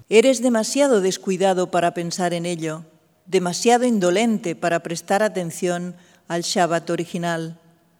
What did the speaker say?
Eres demasiado descuidado para pensar en ello, demasiado indolente para prestar atención al Shabbat original.